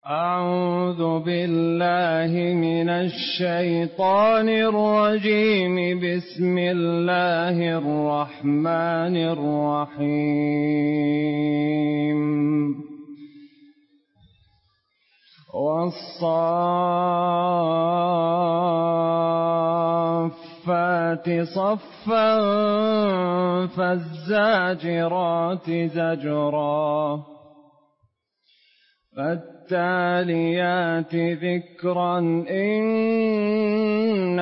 أعوذ بالله من الشيطان الرجيم. بسم الله الرحمن الرحيم. والصافات صفا فالزاجرات زجرا فالتاليات ذكرا إن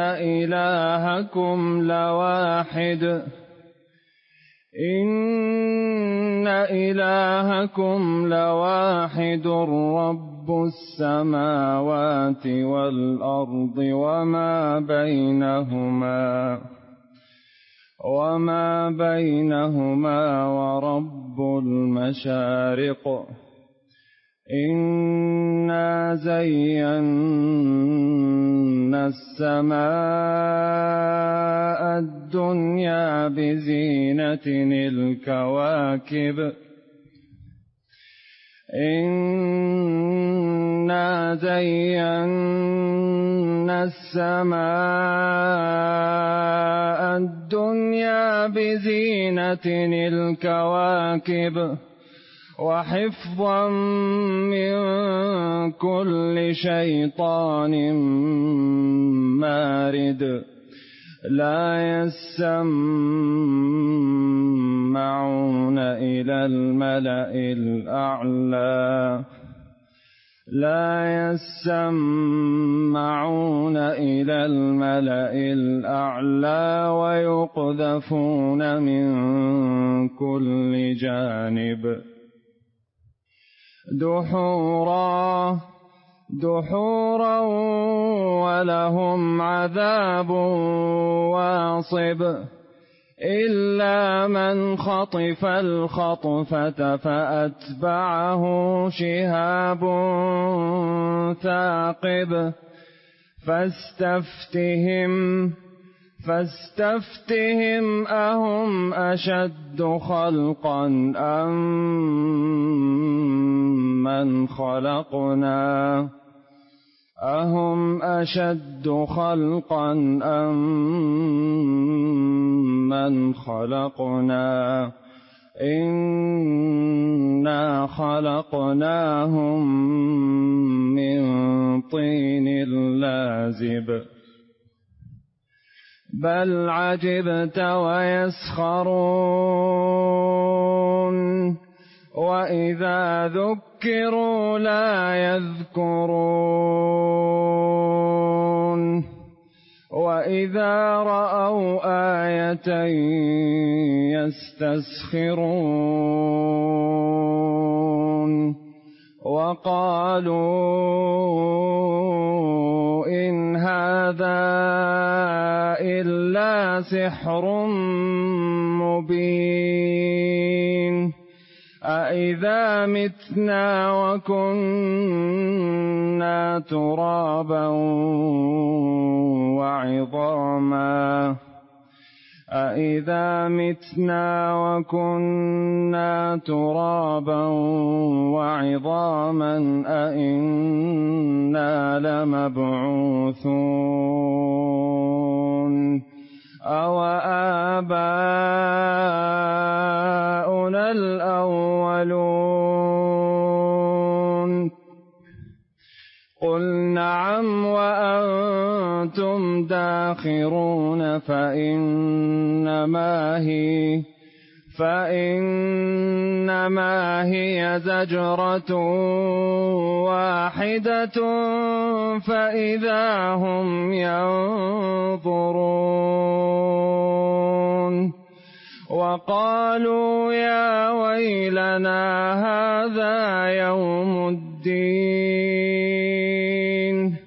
إلهكم لواحد رب السماوات والأرض وما بينهما ورب المشارق. إنا زينا السماء الدنيا بزينة الكواكب. إنا زينا السماء الدنيا بزينة الكواكب وحفظا من كل شيطان مارد. لا يسمعون إلى الملأ الأعلى ويقذفون من كل جانب دحورا ولهم عذاب واصب. إلا من خطف الخطفة فأتبعه شهاب ثاقب. فاستفتهم أهم أشد خلقا أم من خلقنا إنا خلقناهم من طين لازب. بل عجبت ويسخرون وإذا ذكروا لا يذكرون وإذا رأوا آية يستسخرون وقالوا إن هذا إلا سحر مبين. أإذا متنا وكنا ترابا وعظاما أإنا لمبعوثون أو آباؤنا الأولون. قل نعم وأنتم داخرون. فإنما هي زجرة واحدة فإذا هم ينظرون. وقالوا يا ويلنا هذا يوم الدين.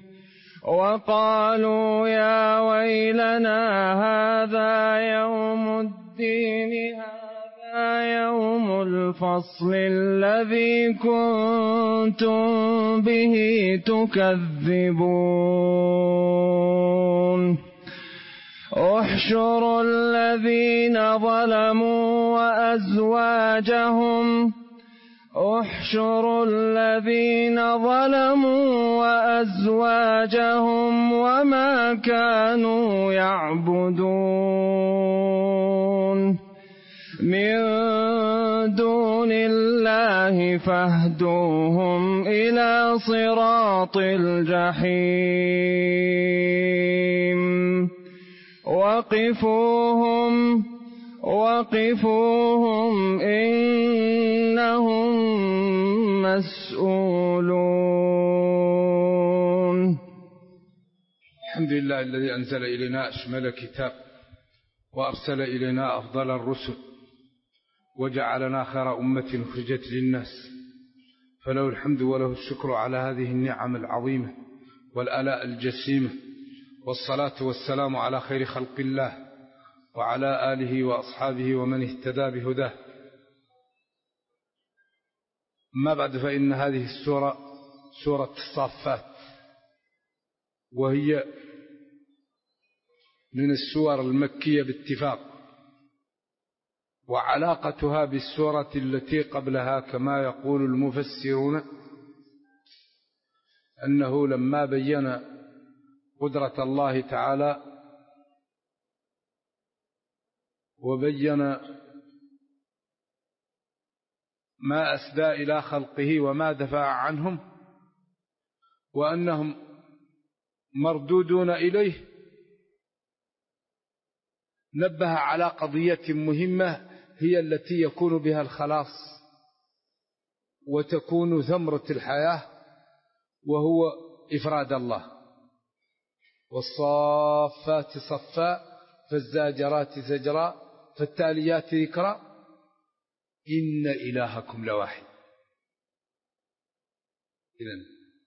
هذا يوم الفصل الذي كنتم به تكذبون. احشروا الذين ظلموا احشروا الذين ظلموا وأزواجهم وما كانوا يعبدون من دون الله فاهدوهم إلى صراط الجحيم وقفوهم إنهم مسؤولون. الحمد لله الذي أنزل إلينا أشمل كتاب وأرسل إلينا أفضل الرسل وجعلنا خير أمة أخرجت للناس، فله الحمد وله الشكر على هذه النعم العظيمة والآلاء الجسيمة، والصلاة والسلام على خير خلق الله وعلى آله وأصحابه ومن اهتدى بهداه. ما بعد، فإن هذه السورة سورة الصافات، وهي من السور المكية باتفاق، وعلاقتها بالسورة التي قبلها كما يقول المفسرون أنه لما بين قدرة الله تعالى وبين ما أسدى إلى خلقه وما دفع عنهم وأنهم مردودون إليه، نبه على قضية مهمة هي التي يكون بها الخلاص وتكون ثمرة الحياة، وهو إفراد الله. والصافات صفا فالزاجرات زجرا فالتاليات ذكرا إن إلهكم لواحد. إذن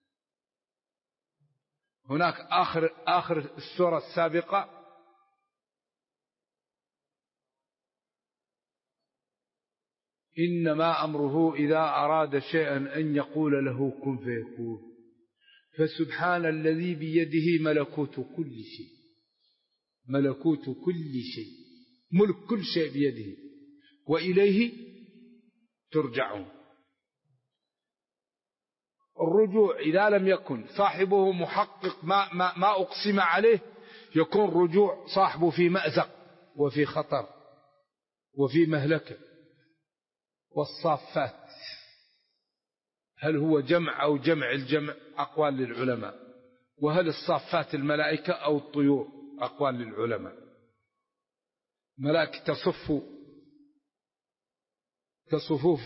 هناك آخر السورة السابقة إنما أمره إذا أراد شيئا أن يقول له كن فيكون، فسبحان الذي بيده ملكوت كل شيء، ملكوت كل شيء، ملك كل شيء بيده وإليه ترجعون. الرجوع إذا لم يكن صاحبه محقق ما أقسم عليه، يكون رجوع صاحبه في مأزق وفي خطر وفي مهلكة. والصافات هل هو جمع أو جمع الجمع؟ أقوال للعلماء. وهل الصافات الملائكة أو الطيور؟ أقوال للعلماء. ملائكة كصفوف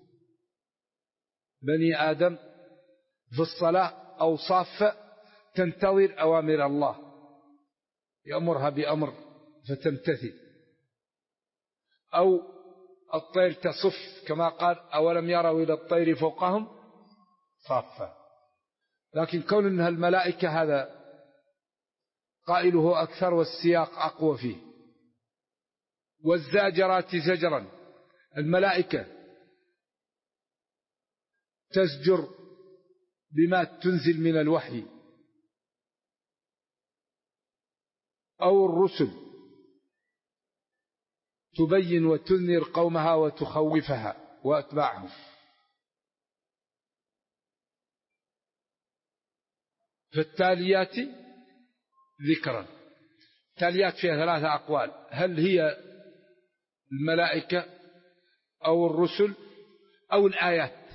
بني آدم في الصلاة، أو صافة تنتظر أوامر الله يأمرها بأمر فتمتثل، أو الطير تصف كما قال أولم يروا إلى الطير فوقهم صافة. لكن كون أنها الملائكة هذا قائله أكثر والسياق أقوى فيه. والزاجرات زجرا، الملائكة تزجر بما تنزل من الوحي، أو الرسل تبين وتنذر قومها وتخوفها وأتباعهم. فالتاليات ذكرا، التاليات فيها ثلاثة أقوال: هل هي الملائكة أو الرسل أو الآيات؟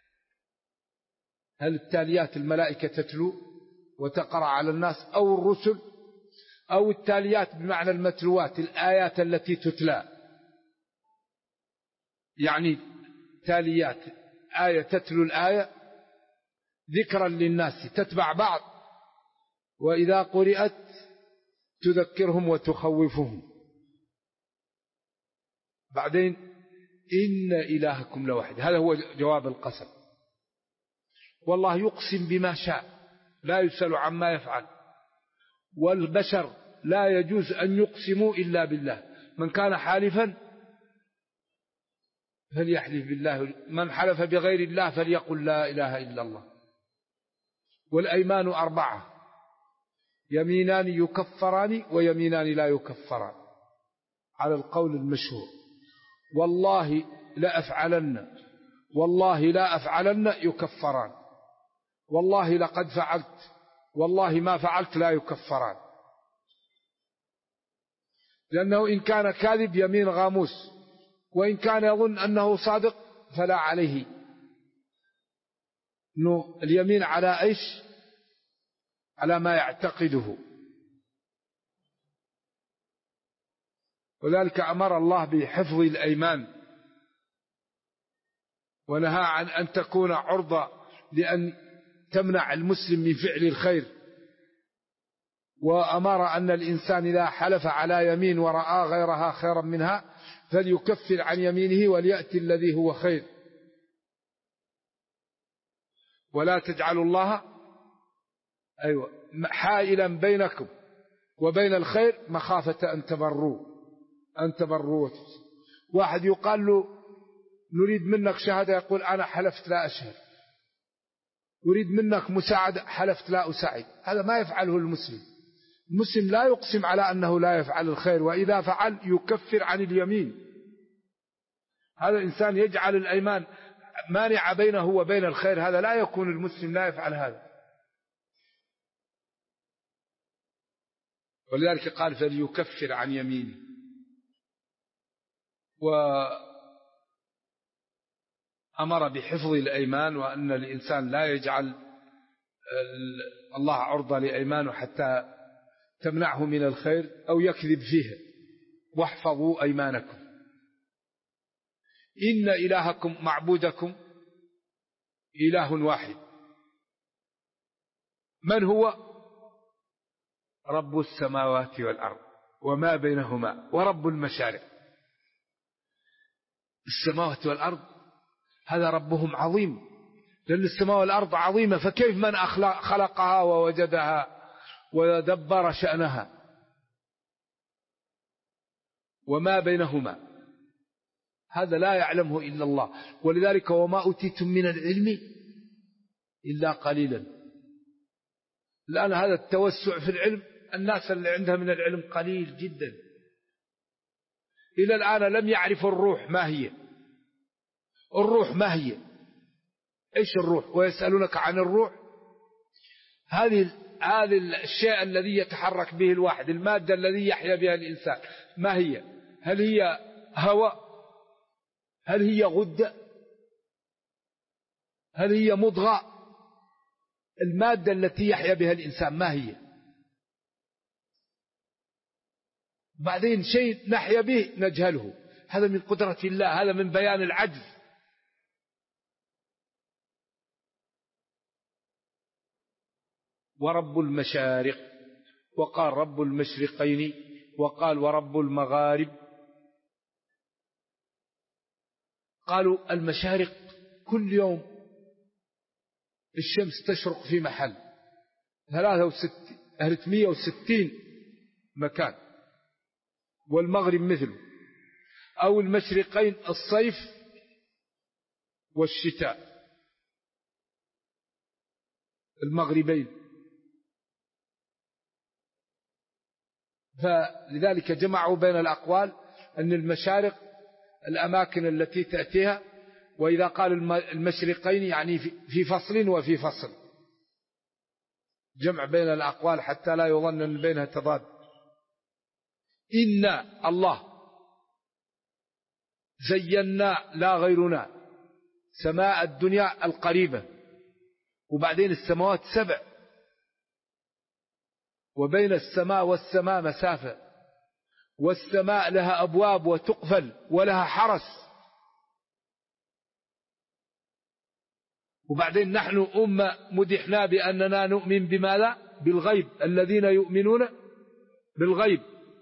هل التاليات الملائكة تتلو وتقرأ على الناس، أو الرسل، أو التاليات بمعنى المتلوات الآيات التي تتلى؟ يعني تاليات آية تتلو الآية ذكرا للناس تتبع بعض، وإذا قرأت تذكرهم وتخوفهم. بعدين إن إلهكم لواحد، هذا هو جواب القسم. والله يقسم بما شاء لا يسأل عما يفعل، والبشر لا يجوز أن يقسموا إلا بالله. من كان حالفا فليحلف بالله، من حلف بغير الله فليقل لا إله إلا الله. والأيمان 4: يمينان يكفران ويمينان لا يكفران، على القول المشهور. والله لأفعلن والله لا أفعلن يكفران، والله لقد فعلت، والله ما فعلت لا يكفران. لأنه إن كان كاذب يمين غاموس، وإن كان يظن أنه صادق فلا عليه. إنه اليمين على إيش؟ على ما يعتقده. وذلك أمر الله بحفظ الأيمان، ونهى عن أن تكون عرضة لأن تمنع المسلم من فعل الخير. وأمر أن الإنسان إذا حلف على يمين ورأى غيرها خيرا منها فليكفر عن يمينه وليأتي الذي هو خير. ولا تجعلوا الله حائلا بينكم وبين الخير مخافة أن تبروا. واحد يقال له نريد منك شهادة، يقول أنا حلفت لا أشهد. أريد منك مساعدة، حلفت لا أساعد. هذا ما يفعله المسلم. المسلم لا يقسم على أنه لا يفعل الخير، وإذا فعل يكفر عن اليمين. هذا الإنسان يجعل الأيمان مانع بينه وبين الخير، هذا لا يكون. المسلم لا يفعل هذا. ولذلك قال فليكفر عن يمينه. وأمر بحفظ الأيمان، وأن الإنسان لا يجعل الله عرضة لأيمانه حتى تمنعه من الخير أو يكذب فيها. واحفظوا أيمانكم إن إلهكم معبودكم إله واحد. من هو؟ رب السماوات والأرض وما بينهما ورب المشارق. السماوات والأرض هذا ربهم عظيم، لأن السماء والأرض عظيمة، فكيف من خلقها ووجدها ودبر شأنها؟ وما بينهما هذا لا يعلمه إلا الله. ولذلك وما أوتيتم من العلم إلا قليلا. الآن هذا التوسع في العلم، الناس اللي عندها من العلم قليل جدا. إلى الآن لم يعرفوا الروح ما هي. الروح ما هي؟ إيش الروح؟ ويسألونك عن الروح. هذه الشيء الذي يتحرك به الواحد، المادة الذي يحيا بها الإنسان، ما هي؟ هل هي هواء؟ هل هي غدة؟ هل هي مضغة؟ المادة التي يحيا بها الإنسان ما هي؟ بعدين شيء نحيا به نجهله. هذا من قدرة الله، هذا من بيان العجز. ورب المشارق، وقال رب المشرقين، وقال ورب المغارب. قالوا المشارق كل يوم الشمس تشرق في محل 360 مكان، والمغرب مثله. أو المشرقين الصيف والشتاء، المغربين. فلذلك جمعوا بين الأقوال أن المشارق الأماكن التي تأتيها، وإذا قال المشرقين يعني في فصل وفي فصل. جمع بين الأقوال حتى لا يظن أن بينها تضاد. إنا الله زينا لا غيرنا سماء الدنيا القريبة، وبعدين السماوات 7، وبين السماء والسماء مسافة، والسماء لها أبواب وتقفل ولها حرس. وبعدين نحن أمة مدحنا بأننا نؤمن بماذا؟ بالغيب، الذين يؤمنون بالغيب.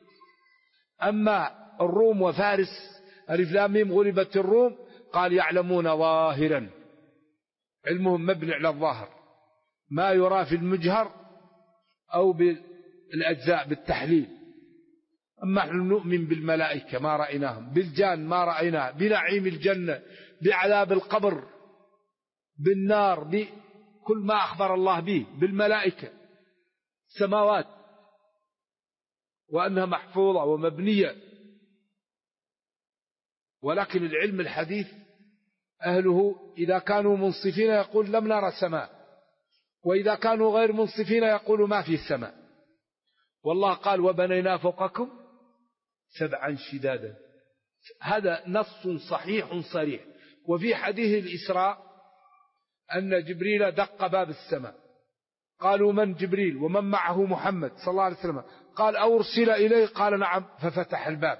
أما الروم وفارس ألف لام ميم غلبت الروم، قال يعلمون ظاهرا، علمهم مبني على الظاهر، ما يرى في المجهر أو بالأجزاء بالتحليل. أما نحن نؤمن بالملائكة ما رأيناهم، بالجان ما رأيناه، بنعيم الجنة، بعذاب القبر، بالنار، بكل ما أخبر الله به، بالملائكة، سماوات، وأنها محفوظة ومبنية. ولكن العلم الحديث أهله إذا كانوا منصفين يقول لم نرى سماء، وإذا كانوا غير منصفين يقول ما في السماء. والله قال وبنينا فوقكم سبعا شدادا. هذا نص صحيح صريح. وفي حديث الإسراء أن جبريل دق باب السماء، قالوا من جبريل ومن معه محمد صلى الله عليه وسلم؟ قال أرسل إليه، قال نعم، ففتح الباب.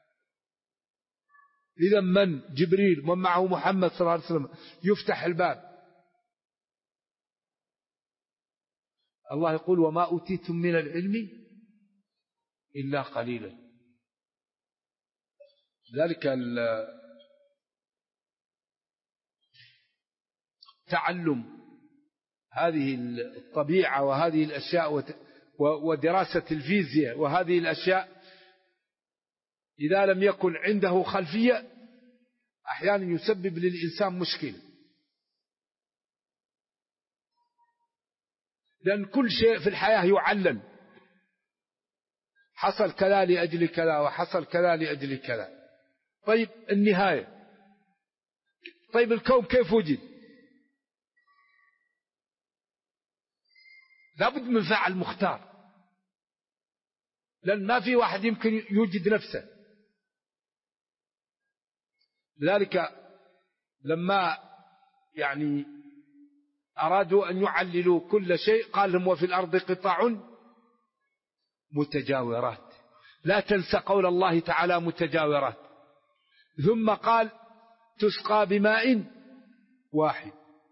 إذا من جبريل ومن معه محمد صلى الله عليه وسلم يفتح الباب. الله يقول وما أوتيتم من العلم إلا قليلا. ذلك تعلم هذه الطبيعة وهذه الأشياء ودراسة الفيزياء وهذه الأشياء إذا لم يكن عنده خلفية أحيانا يسبب للإنسان مشكلة، لأن كل شيء في الحياة يعلل، حصل كذا لأجل كذا وحصل كذا لأجل كذا. طيب النهاية، طيب الكون كيف وجد؟ لابد من فعل مختار، لأن ما في واحد يمكن يوجد نفسه. لذلك لما أرادوا أن يعللوا كل شيء قال لهم وفي الأرض قطع متجاورات. لا تنسى قول الله تعالى متجاورات. ثم قال تسقى بماء واحد.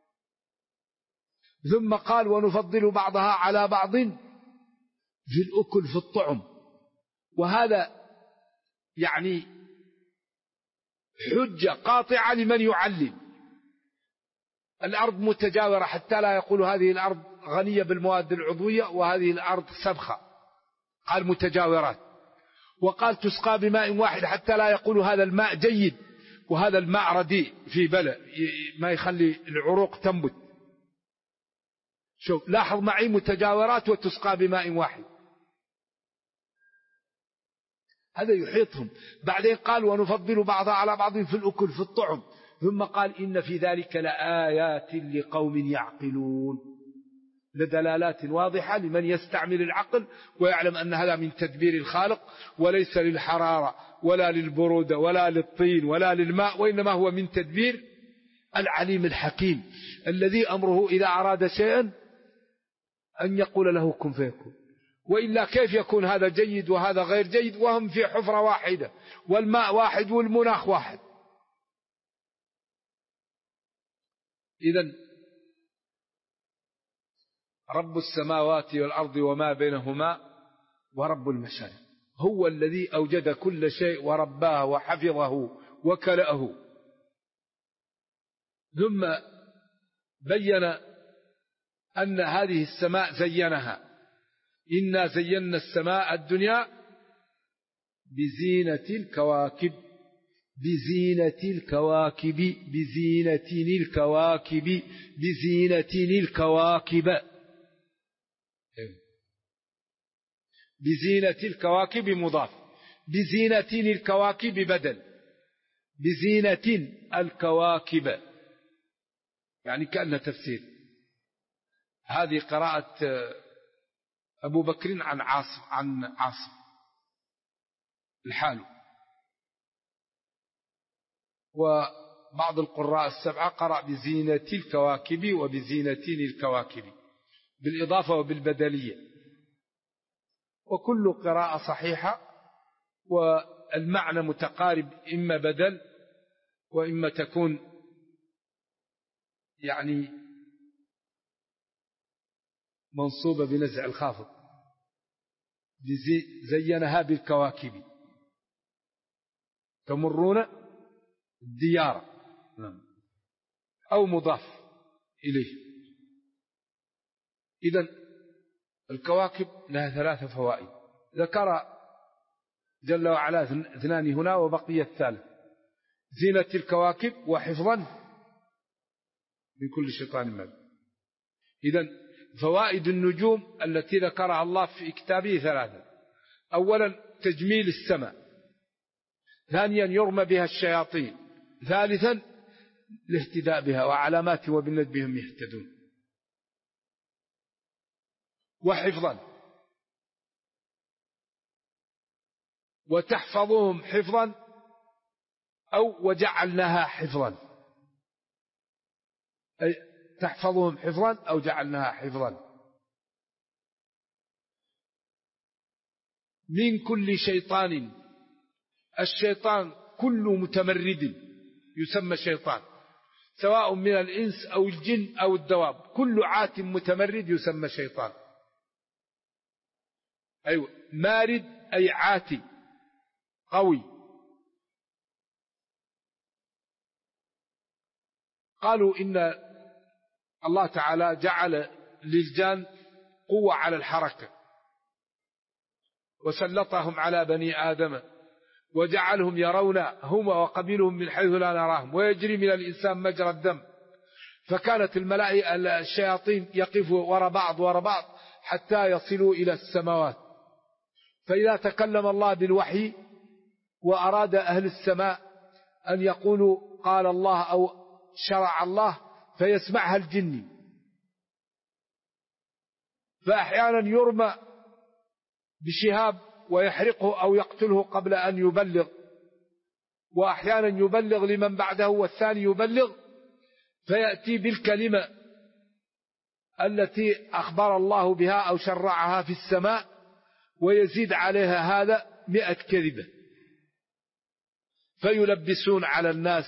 ثم قال ونفضل بعضها على بعض في الأكل في الطعم. وهذا حجة قاطعة لمن يعلم. الأرض متجاورة حتى لا يقول هذه الأرض غنية بالمواد العضوية وهذه الأرض سبخة، قال متجاورات. وقال تسقى بماء واحد حتى لا يقول هذا الماء جيد وهذا الماء رديء في بلع ما يخلي العروق تنبت. شوف لاحظ معي متجاورات وتسقى بماء واحد، هذا يحيطهم. بعدين قال ونفضل بعضها على بعض في الأكل في الطعم. ثم قال إن في ذلك لآيات لقوم يعقلون، لدلالات واضحة لمن يستعمل العقل ويعلم أن هذا من تدبير الخالق، وليس للحرارة ولا للبرودة ولا للطين ولا للماء، وإنما هو من تدبير العليم الحكيم الذي أمره إذا أراد شيئا أن يقول له كن فيكون. وإلا كيف يكون هذا جيد وهذا غير جيد وهم في حفرة واحدة والماء واحد والمناخ واحد؟ إذن رب السماوات والأرض وما بينهما ورب المشارق هو الذي أوجد كل شيء ورباه وحفظه وكلأه. ثم بين أن هذه السماء زينها، إنا زينا السماء الدنيا بزينة الكواكب، بزينة الكواكب، بزينة الكواكب، بزينة الكواكب، بزينة الكواكب مضاف، بزينة الكواكب بدل، بزينة الكواكب يعني كأنه تفسير. هذه قراءة أبو بكر عن عاصم الحال. وبعض القراء السبعة قرأ بزينة الكواكب وبزينتين الكواكب بالإضافة وبالبدلية، وكل قراءة صحيحة والمعنى متقارب، إما بدل وإما تكون منصوبة بنزع الخافض. زينها بالكواكب تمرون الديار، أو مضاف إليه. إذن الكواكب لها 3 فوائد ذكر جل وعلا 2 هنا وبقي الثالث. زينة الكواكب وحفظا من كل شيطان مارد. إذن فوائد النجوم التي ذكرها الله في كتابه 3: أولا تجميل السماء، ثانيا يرمى بها الشياطين، ثالثا الاهتداء بها، وعلامات وبالنجم هم يهتدون. وحفظا، وتحفظهم حفظا أو وجعلناها حفظا، أي تحفظهم حفظا أو جعلناها حفظا. من كل شيطان، الشيطان كل متمرد يسمى شيطان، سواء من الإنس أو الجن أو الدواب، كل عات متمرد يسمى شيطان. أيوة، مارد أي عاتي قوي. قالوا إن الله تعالى جعل للجان قوة على الحركة، وسلطهم على بني آدم، وجعلهم يرون هم وقبيلهم من حيث لا نراهم، ويجري من الإنسان مجرى الدم. فكانت الملائكة الشياطين يقفوا وراء بعض حتى يصلوا إلى السماوات، فإذا تكلم الله بالوحي وأراد أهل السماء أن يقولوا قال الله أو شرع الله فيسمعها الجن، فأحيانا يرمى بشهاب ويحرقه أو يقتله قبل أن يبلغ، وأحيانا يبلغ لمن بعده والثاني يبلغ، فيأتي بالكلمة التي أخبر الله بها أو شرعها في السماء، ويزيد عليها هذا 100 كذبة، فيلبسون على الناس.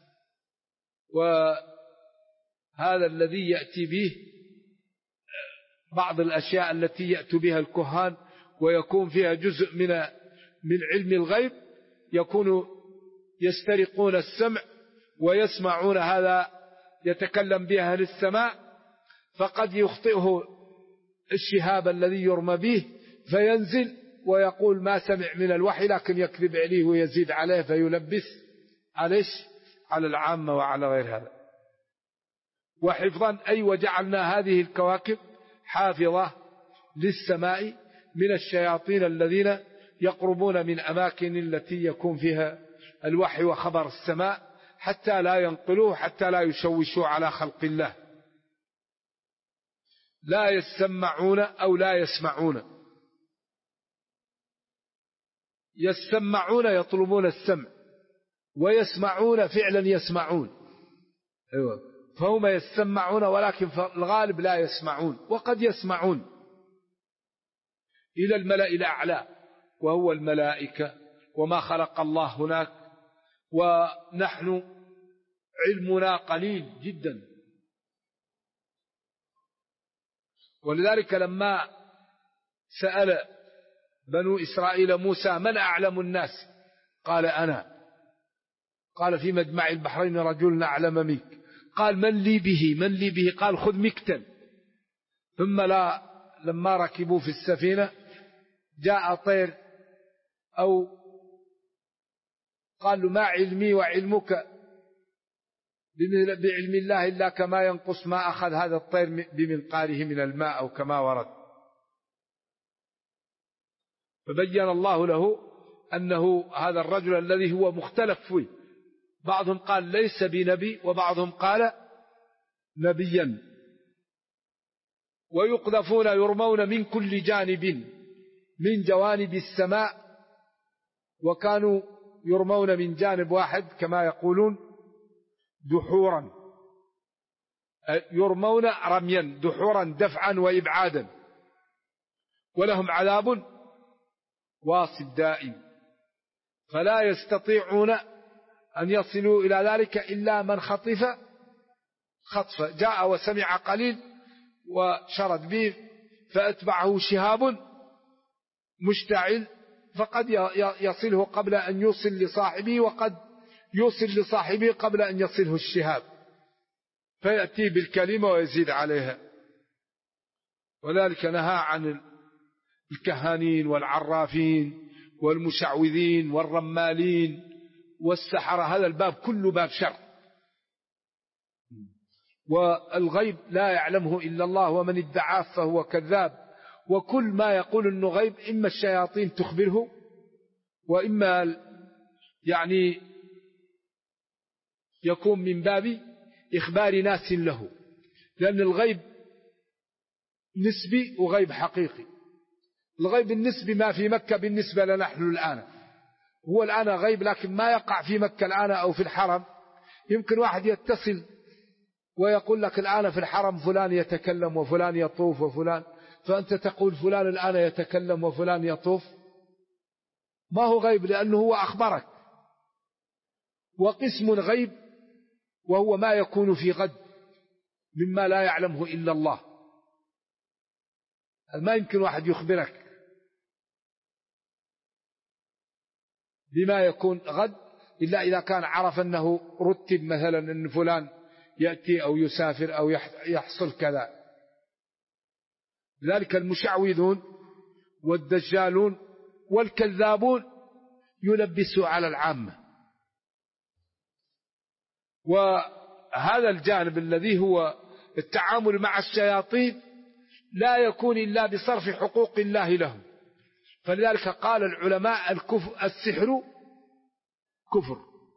وهذا الذي يأتي به بعض الأشياء التي يأتي بها الكهان، ويكون فيها جزء من علم الغيب، يكون يسترقون السمع ويسمعون هذا يتكلم به أهل السماء، فقد يخطئه الشهاب الذي يرمى به فينزل ويقول ما سمع من الوحي، لكن يكذب عليه ويزيد عليه فيلبس على العامة وعلى غير هذا. وحفظا أي وجعلنا هذه الكواكب حافظة للسماء من الشياطين الذين يقربون من أماكن التي يكون فيها الوحي وخبر السماء، حتى لا ينقلوه، حتى لا يشوشوا على خلق الله. لا يسمعون أو لا يسمعون. يسمعون يطلبون السمع، ويسمعون فعلا يسمعون. أيوة. فهم يسمعون، ولكن في الغالب لا يسمعون، وقد يسمعون إلى الملأ الأعلى وهو الملائكة، وما خلق الله هناك، ونحن علمنا قليل جدا. ولذلك لما سأل بنو إسرائيل موسى من أعلم الناس قال أنا، قال في مجمع البحرين رجل أعلم منك، قال من لي به قال خذ مكتا. ثم لما ركبوا في السفينة جاء طير أو قال له ما علمي وعلمك بعلم الله إلا كما ينقص ما أخذ هذا الطير بمنقاره من الماء أو كما ورد. فبين الله له أنه هذا الرجل الذي هو مختلف فيه، بعضهم قال ليس بنبي وبعضهم قال نبيا. ويقذفون يرمون من كل جانب من جوانب السماء، وكانوا يرمون من جانب واحد كما يقولون دحورا، يرمون رميا دحورا دفعا وإبعادا، ولهم عذاب واصب دائم، فلا يستطيعون أن يصلوا إلى ذلك إلا من خطف خطفة، جاء وسمع قليل وشرد به فأتبعه شهاب مشتعل، فقد يصله قبل أن يوصل لصاحبه، وقد يوصل لصاحبه قبل أن يصله الشهاب، فيأتي بالكلمة ويزيد عليها. وذلك نهى عن الكهانين والعرافين والمشعوذين والرمالين والسحرة، هذا الباب كله باب شر، والغيب لا يعلمه إلا الله، ومن ادعاه فهو كذاب. وكل ما يقول إنه غيب إما الشياطين تخبره، وإما يعني يكون من باب إخبار ناس له، لأن الغيب نسبي وغيب حقيقي. الغيب النسبي ما في مكة بالنسبة لنا نحن الآن، هو الآن غيب، لكن ما يقع في مكة الآن أو في الحرم. يمكن واحد يتصل ويقول لك الآن في الحرم فلان يتكلم وفلان يطوف وفلان، فأنت تقول فلان الآن يتكلم وفلان يطوف، ما هو غيب لأنه هو أخبرك. وقسم غيب وهو ما يكون في غد مما لا يعلمه إلا الله، ما يمكن واحد يخبرك بما يكون غد إلا إذا كان عرف أنه رتب مثلا أن فلان يأتي أو يسافر أو يحصل كذا. لذلك المشعوذون والدجالون والكذابون يلبسوا على العامة. وهذا الجانب الذي هو التعامل مع الشياطين لا يكون إلا بصرف حقوق الله لهم. فلذلك قال العلماء السحر كفر،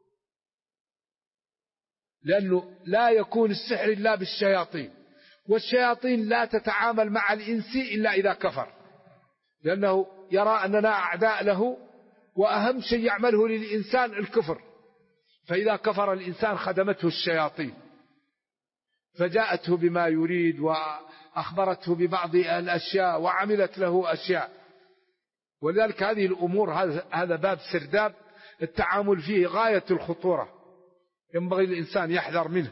لأنه لا يكون السحر إلا بالشياطين، والشياطين لا تتعامل مع الإنس إلا إذا كفر، لأنه يرى أننا أعداء له، وأهم شيء يعمله للإنسان الكفر. فإذا كفر الإنسان خدمته الشياطين، فجاءته بما يريد وأخبرته ببعض الأشياء وعملت له أشياء. ولذلك هذه الأمور هذا باب سرداب التعامل فيه غاية الخطورة، ينبغي الإنسان يحذر منه.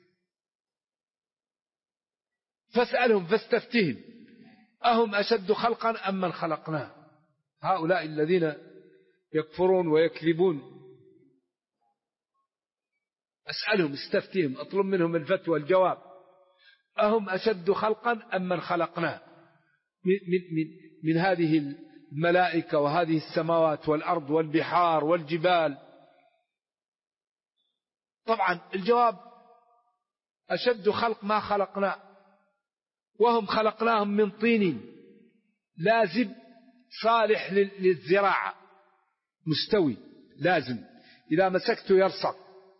فاسألهم فاستفتهم أهم أشد خلقا أم من خلقناه. هؤلاء الذين يكفرون ويكذبون أسألهم استفتهم، أطلب منهم الفتوى الجواب. أهم أشد خلقا أم من خلقناه من هذه الملائكة وهذه السماوات والأرض والبحار والجبال. طبعا الجواب أشد خلق ما خلقنا، وهم خلقناهم من طين لازب صالح للزراعة، مستوي لازم إذا مسكته يرصق.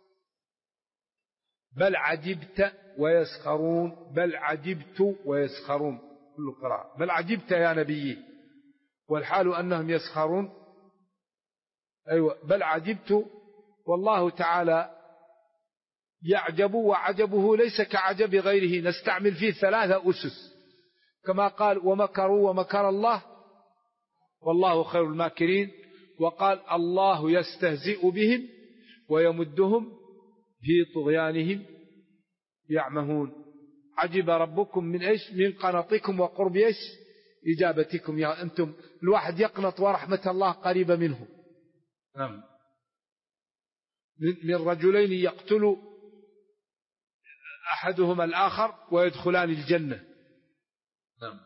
بل عجبت ويسخرون، بل عجبت ويسخرون، كل قراءة بل عجبت يا نبي، والحال أنهم يسخرون. أيوة بل عجبت، والله تعالى يعجب وعجبه ليس كعجب غيره. نستعمل فيه 3 أسس كما قال ومكروا ومكر الله والله خير الماكرين، وقال الله يستهزئ بهم ويمدهم في طغيانهم يعمهون. عجب ربكم من إيش؟ من قنطكم وقرب إيش؟ إجابتكم. يا أنتم الواحد يقنط ورحمة الله قريبة منه. نعم. من رجلين يقتل أحدهما الآخر ويدخلان الجنة. نعم.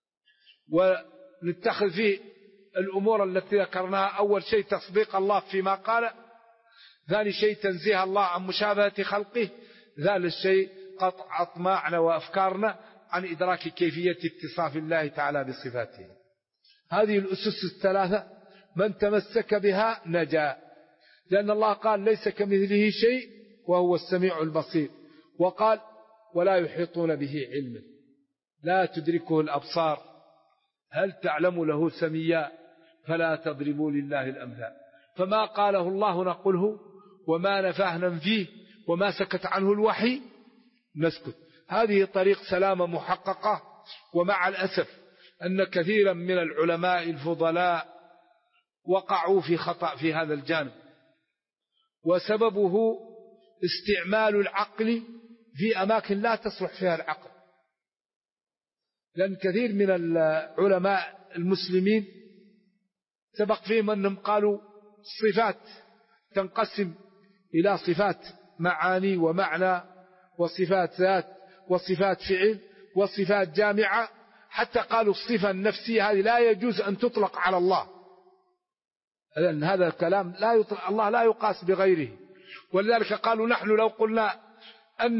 ونتخذ فيه الأمور التي ذكرناها. أول شيء تصديق الله فيما قال، ثاني شيء تنزيه الله عن مشابهة خلقه، ثالث شيء قطع أطماعنا وأفكارنا عن إدراك كيفية اتصاف الله تعالى بصفاته. هذه الأسس 3 من تمسك بها نجا، لأن الله قال ليس كمثله شيء وهو السميع البصير، وقال ولا يحيطون به علما لا تدركه الأبصار هل تعلم له سميا فلا تضربوا لله الأمثال. فما قاله الله نقوله، وما نفاه ننفيه، وما سكت عنه الوحي نسكت. هذه طريق سلامة محققة. ومع الأسف أن كثيرا من العلماء الفضلاء وقعوا في خطأ في هذا الجانب، وسببه استعمال العقل في أماكن لا تصلح فيها العقل. لأن كثير من العلماء المسلمين سبق فيهم أنهم قالوا الصفات تنقسم إلى صفات معاني ومعنى، وصفات ذات، وصفات فعل، وصفات جامعة، حتى قالوا الصفة النفسية هذه لا يجوز أن تطلق على الله، لأن هذا الكلام لا يطلق الله، لا يقاس بغيره. ولذلك قالوا نحن لو قلنا أن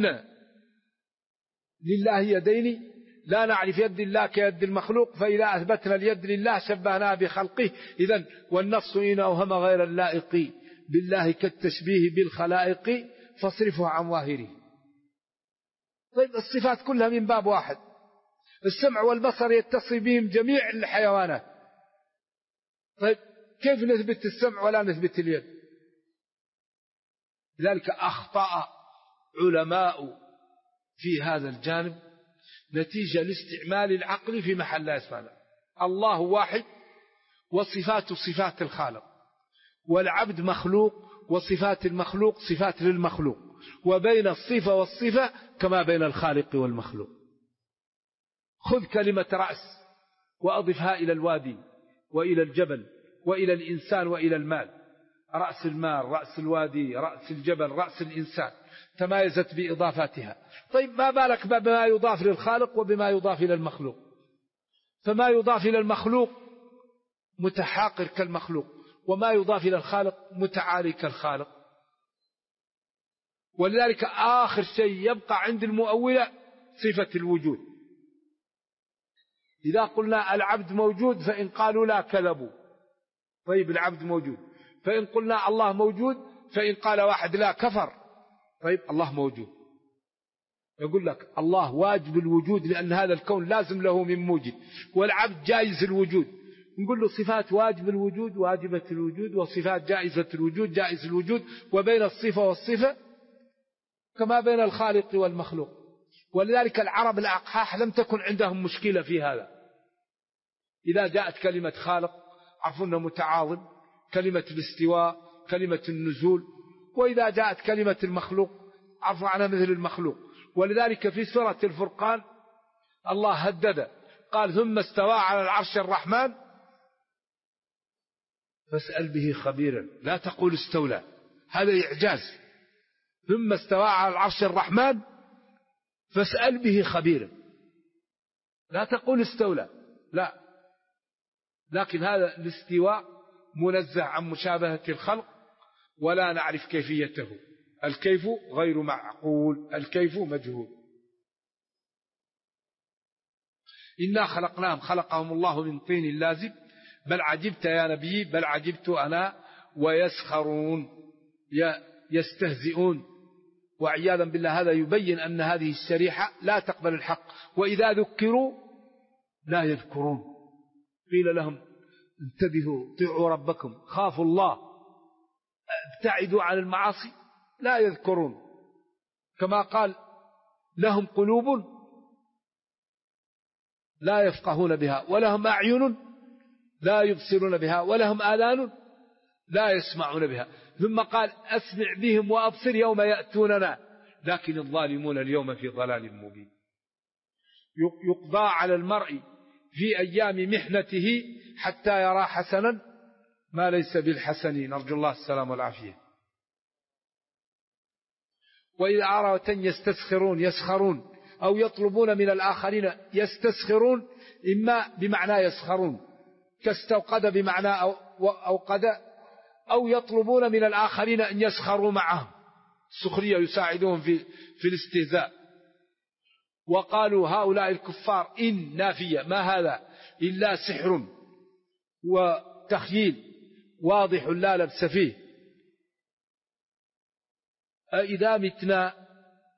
لله يدين لا نعرف يد الله كيد المخلوق، فإذا أثبتنا اليد لله شبهناها بخلقه. إذن والنص إن أوهم غير اللائق بالله كالتشبيه بالخلائق، فاصرفه عن ظاهره. طيب الصفات كلها من باب واحد، السمع والبصر يتصل بهم جميع الحيوانات. طيب كيف نثبت السمع ولا نثبت اليد؟ لذلك أخطأ علماء في هذا الجانب نتيجة لاستعمال العقل في محل لا يسمى. الله واحد وصفات صفات الخالق، والعبد مخلوق وصفات المخلوق صفات للمخلوق، وبين الصفة والصفة كما بين الخالق والمخلوق. خذ كلمة رأس وأضفها إلى الوادي وإلى الجبل وإلى الإنسان وإلى المال. رأس المال، رأس الوادي، رأس الجبل، رأس الإنسان، تمايزت بإضافاتها. طيب ما بالك بما يضاف للخالق وبما يضاف إلى المخلوق؟ فما يضاف إلى المخلوق متحاقر كالمخلوق، وما يضاف إلى الخالق متعالي كالخالق. ولذلك آخر شيء يبقى عند المؤولة صفة الوجود. إذا قلنا العبد موجود فإن قالوا لا كذبوا. طيب العبد موجود. فإن قلنا الله موجود فإن قال واحد لا كفر. طيب الله موجود. يقول لك الله واجب الوجود لأن هذا الكون لازم له من موجد، والعبد جائز الوجود. نقول له صفات واجب الوجود واجبة الوجود، وصفات جائزة الوجود جائز الوجود، وبين الصفة والصفة كما بين الخالق والمخلوق. ولذلك العرب الأقحاح لم تكن عندهم مشكلة في هذا. إذا جاءت كلمة خالق عرفوا أنه متعاظم، كلمة الاستواء، كلمة النزول. وإذا جاءت كلمة المخلوق عرفوا عنها مثل المخلوق. ولذلك في سورة الفرقان الله هدد قال ثم استوى على العرش الرحمن فاسأل به خبيرا. لا تقول استولى، هذا إعجاز. ثم استوى على العرش الرحمن فاسأل به خبيرا، لا تقول استولى، لا. لكن هذا الاستواء منزه عن مشابهة الخلق ولا نعرف كيفيته. الكيف غير معقول، الكيف مجهول. إنا خلقناهم خلقهم الله من طين لازب بل عجبت يا نبي بل عجبت أنا ويسخرون يستهزئون. وعياذا بالله هذا يبين أن هذه الشريحة لا تقبل الحق، وإذا ذكروا لا يذكرون. قيل لهم انتبهوا طيعوا ربكم خافوا الله ابتعدوا عن المعاصي لا يذكرون. كما قال لهم قلوب لا يفقهون بها ولهم أعين لا يبصرون بها ولهم آذان لا يسمعون بها. ثم قال أسمع بهم وأبصر يوم يأتوننا لكن الظالمون اليوم في ضلال مبين. يقضى على المرء في أيام محنته حتى يرى حسنا ما ليس بالحسن، نرجو الله السلام والعافية. وإذا أروا يستسخرون يسخرون أو يطلبون من الآخرين يستسخرون، إما بمعنى يسخرون كاستوقد بمعنى أوقد، أو يطلبون من الآخرين أن يسخروا معهم، السخرية يساعدون في الاستهزاء. وقالوا هؤلاء الكفار إن نافية ما هذا إلا سحر وتخييل واضح لا لبس فيه. أإذا متنا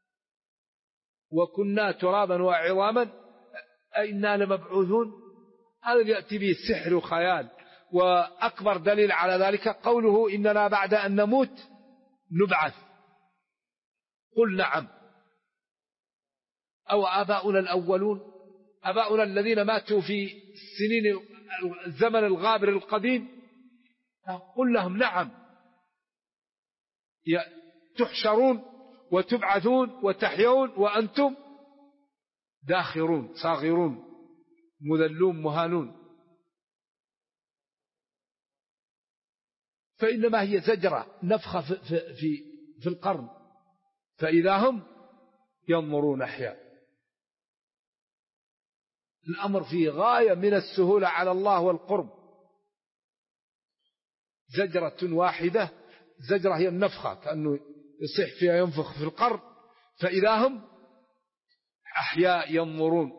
وكنا ترابا وعظاما أئنا لمبعوثون. هذا يأتي به السحر وخيال. وأكبر دليل على ذلك قوله إننا بعد أن نموت نبعث. قل نعم. أو آباؤنا الأولون، آباؤنا الذين ماتوا في السنين الزمن الغابر القديم، قل لهم نعم تحشرون وتبعثون وتحيون وأنتم داخرون صاغرون مذلون مهانون. فإنما هي زجرة نفخة في القرن فإذا هم ينظرون أحياء. الأمر فيه غاية من السهولة على الله والقرب. زجرة واحدة، زجرة هي النفخة كأنه يصيح فيها ينفخ في القرن فإذا هم أحياء ينظرون.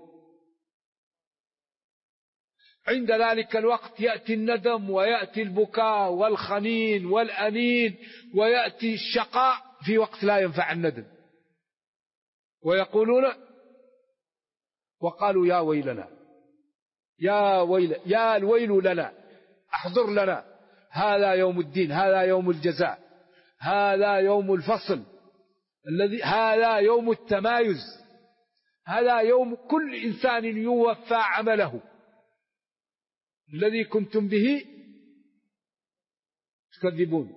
عند ذلك الوقت يأتي الندم ويأتي البكاء والخنين والأنين ويأتي الشقاء في وقت لا ينفع الندم. ويقولون وقالوا يا ويلنا يا الويل لنا، احضر لنا، هذا يوم الدين، هذا يوم الجزاء، هذا يوم الفصل، هذا يوم التمايز، هذا يوم كل إنسان يوفى عمله الذي كنتم به تكذبون.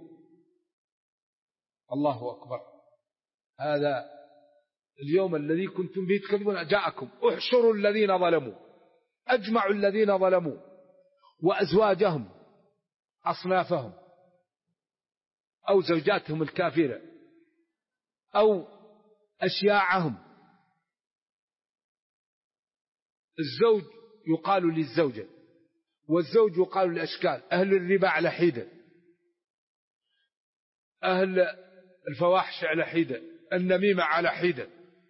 الله أكبر، هذا اليوم الذي كنتم به تكذبون جاءكم. احشروا الذين ظلموا، أجمعوا الذين ظلموا وأزواجهم أصنافهم أو زوجاتهم الكافرة أو أشياعهم. الزوج يقال للزوجة، والزوج يقال للأشكال، أهل الربا على حيدة، أهل الفواحش على حيدة، النميمة على حيدة،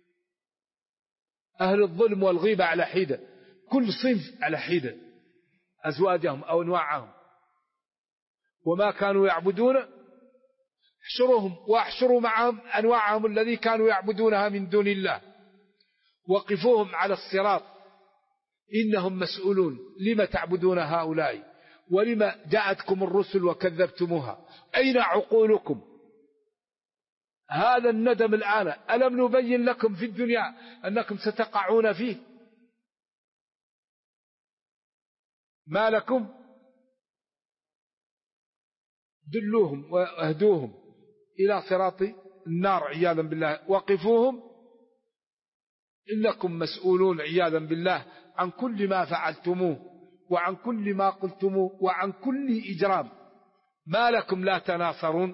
أهل الظلم والغيبة على حيدة، كل صنف على حيدة، أزواجهم أو أنواعهم. وما كانوا يعبدون احشرهم واحشروا معهم أنواعهم الذي كانوا يعبدونها من دون الله، وقفوهم على الصراط إنهم مسؤولون، لما تعبدون هؤلاء ولما جاءتكم الرسل وكذبتموها، أين عقولكم؟ هذا الندم الآن، ألم نبين لكم في الدنيا أنكم ستقعون فيه؟ ما لكم؟ دلوهم واهدوهم إلى صراط النار عياذا بالله، وقفوهم إنكم مسؤولون عياذا بالله عن كل ما فعلتموه وعن كل ما قلتموه وعن كل إجرام. ما لكم لا تناصرون؟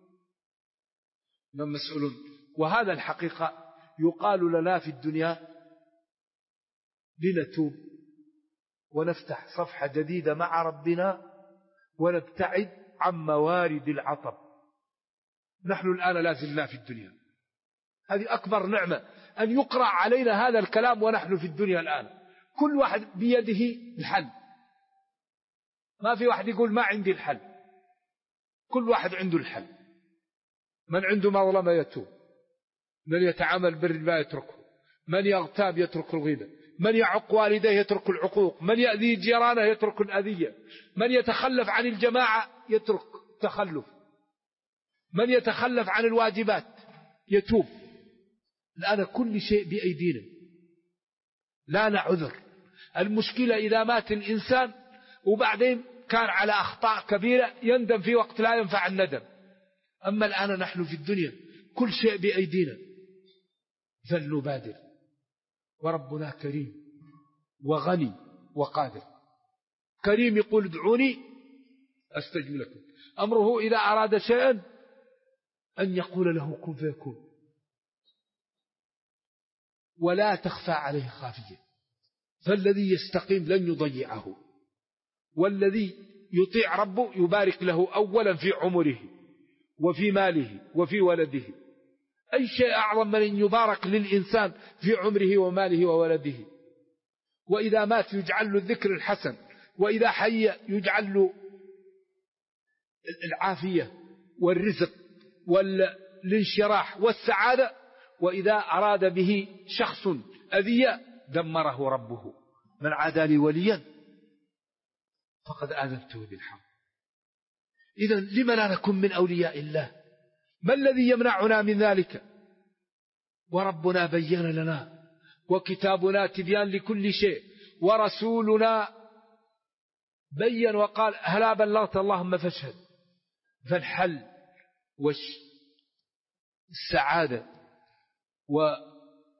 من مسؤولون. وهذا الحقيقة يقال لنا في الدنيا لنتوب ونفتح صفحة جديدة مع ربنا ونبتعد عن موارد العطب. نحن الآن لازلنا في الدنيا، هذه أكبر نعمة أن يقرأ علينا هذا الكلام ونحن في الدنيا الآن. كل واحد بيده الحل، ما في واحد يقول ما عندي الحل، كل واحد عنده الحل. من عنده مظلمة يتوب، من يتعامل بالربا يتركه، من يغتاب يترك الغيبة، من يعق والديه يترك العقوق، من يأذي جيرانه يترك الأذية، من يتخلف عن الجماعة يترك التخلف، من يتخلف عن الواجبات يتوب. الآن كل شيء بأيدينا، لا نعذر. المشكلة إذا مات الإنسان وبعدين كان على أخطاء كبيرة يندم في وقت لا ينفع الندم. أما الآن نحن في الدنيا كل شيء بأيدينا، فلنبادر. وربنا كريم وغني وقادر. كريم يقول ادعوني أستجب لكم. أمره إذا أراد شيئا أن يقول له كن فيكون، ولا تخفى عليه خافية. فالذي يستقيم لن يضيعه، والذي يطيع ربه يبارك له أولا في عمره وفي ماله وفي ولده. أي شيء أعظم من أن يبارك للإنسان في عمره وماله وولده. وإذا مات يجعل له الذكر الحسن، وإذا حي يجعل له العافية والرزق والانشراح والسعادة. وإذا أراد به شخص أذية دمره ربه. من عادى لي وليا فقد آذنته بالحرب. إذن لم لا نكن من أولياء الله؟ ما الذي يمنعنا من ذلك؟ وربنا بين لنا، وكتابنا تبيان لكل شيء، ورسولنا بين وقال هلا بلغت اللهم فاشهد. فالحل والسعادة والعزة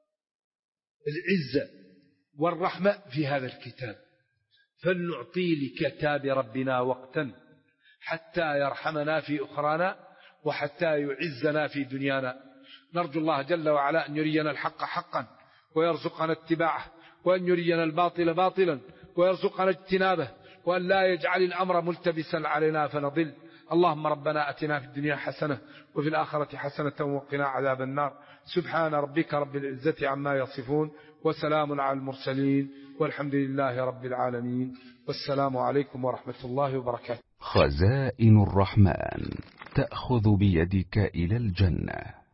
والرحمة في هذا الكتاب. فلنعطي لكتاب ربنا وقتا حتى يرحمنا في أخرانا وحتى يعزنا في دنيانا. نرجو الله جل وعلا أن يرينا الحق حقا ويرزقنا اتباعه، وأن يرينا الباطل باطلا ويرزقنا اجتنابه، وأن لا يجعل الأمر ملتبسا علينا فنضل. اللهم ربنا أتنا في الدنيا حسنة وفي الآخرة حسنة وقنا عذاب النار. سبحان ربك رب العزة عما يصفون، وسلام على المرسلين، والحمد لله رب العالمين، والسلام عليكم ورحمة الله وبركاته. خزائن الرحمن. تأخذ بيدك إلى الجنة.